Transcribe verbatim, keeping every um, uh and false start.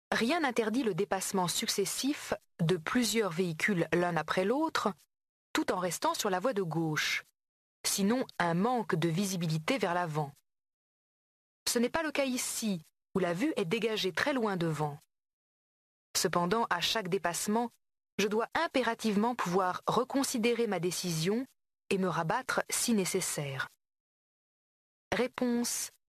Rien n'interdit le dépassement successif de plusieurs véhicules l'un après l'autre, tout en restant sur la voie de gauche, sinon un manque de visibilité vers l'avant. Ce n'est pas le cas ici, où la vue est dégagée très loin devant. Cependant, à chaque dépassement, je dois impérativement pouvoir reconsidérer ma décision et me rabattre si nécessaire. Réponse